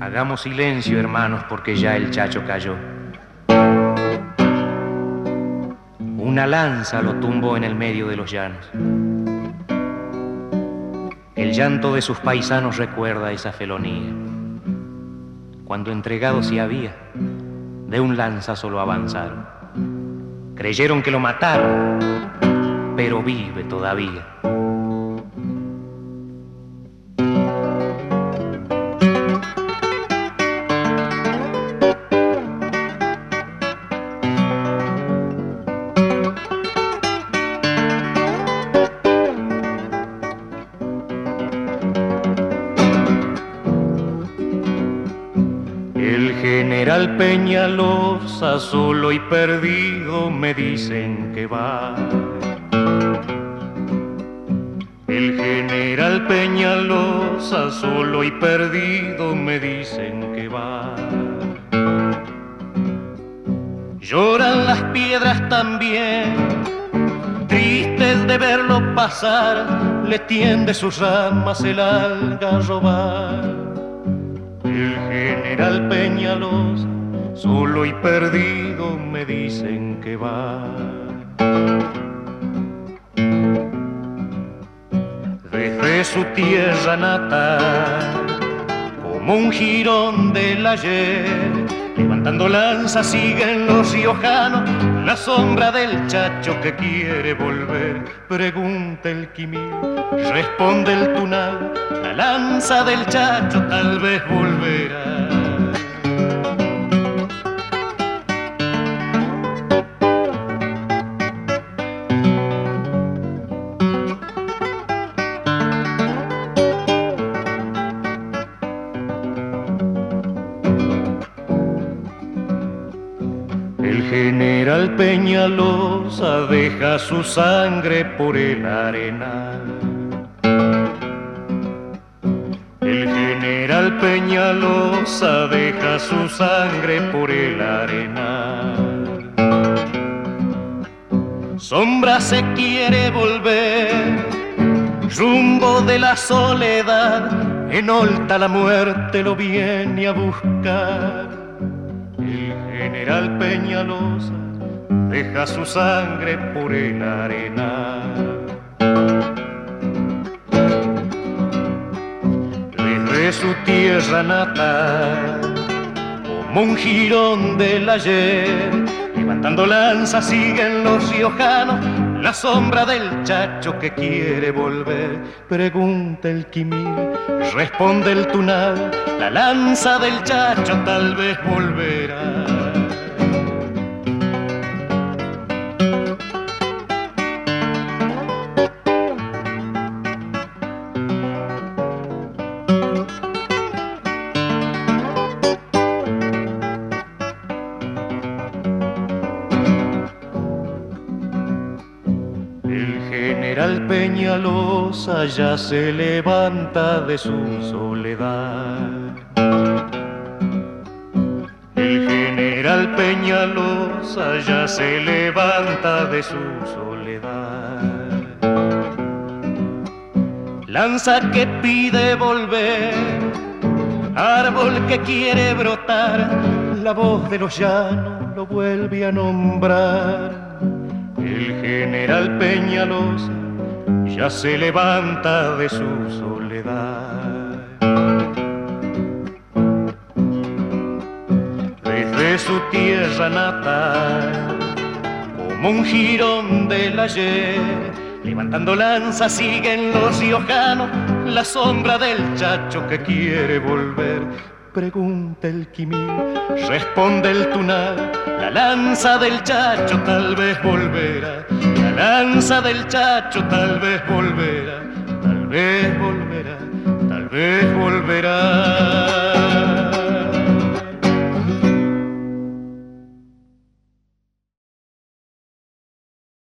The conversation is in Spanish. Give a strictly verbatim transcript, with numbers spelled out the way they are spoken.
Hagamos silencio, hermanos, porque ya el Chacho cayó. Una lanza lo tumbó en el medio de los llanos. El llanto de sus paisanos recuerda esa felonía, cuando entregados se había, de un lanzazo lo avanzaron. Creyeron que lo mataron, pero vive todavía. El general Peñalosa, solo y perdido, me dicen que va. El general Peñalosa, solo y perdido, me dicen que va. Lloran las piedras también, tristes de verlo pasar, le tiende sus ramas el algarrobal. El general Peñalosa, solo y perdido, me dicen que va. Desde su tierra natal, como un jirón del ayer, levantando lanza siguen los riojanos, la sombra del Chacho que quiere volver. Pregunta el Quimil, responde el Tunal, la lanza del Chacho tal vez volverá. El general Peñalosa deja su sangre por el arenal. El general Peñalosa deja su sangre por el arenal. Sombra se quiere volver, rumbo de la soledad, en Olta la muerte lo viene a buscar. El general Peñalosa deja su sangre por el arenal. Desde su tierra natal, como un jirón del ayer, levantando lanza siguen los riojanos, la sombra del Chacho que quiere volver. Pregunta el Quimil, responde el Tunal, la lanza del Chacho tal vez volverá. El general Peñalosa ya se levanta de su soledad. El general Peñalosa ya se levanta de su soledad. Lanza que pide volver, árbol que quiere brotar, la voz de los llanos lo vuelve a nombrar. El general Peñalosa ya se levanta de su soledad. Desde su tierra natal, como un jirón del ayer, levantando lanza siguen los riojanos, la sombra del Chacho que quiere volver. Pregunta el Quimil, responde el Tunal, la lanza del Chacho tal vez volverá. La lanza del Chacho tal vez volverá.